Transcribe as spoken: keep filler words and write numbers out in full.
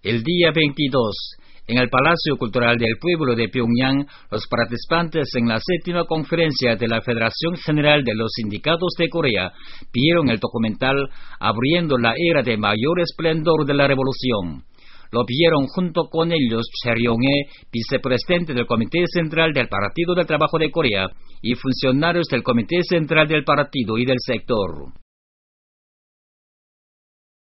El día veintidós, en el Palacio Cultural del Pueblo de Pyongyang, los participantes en la séptima conferencia de la Federación General de los Sindicatos de Corea vieron el documental Abriendo la Era de Mayor Esplendor de la Revolución. Lo vieron junto con ellos Che Ryong-hee, vicepresidente del Comité Central del Partido del Trabajo de Corea, y funcionarios del Comité Central del Partido y del sector.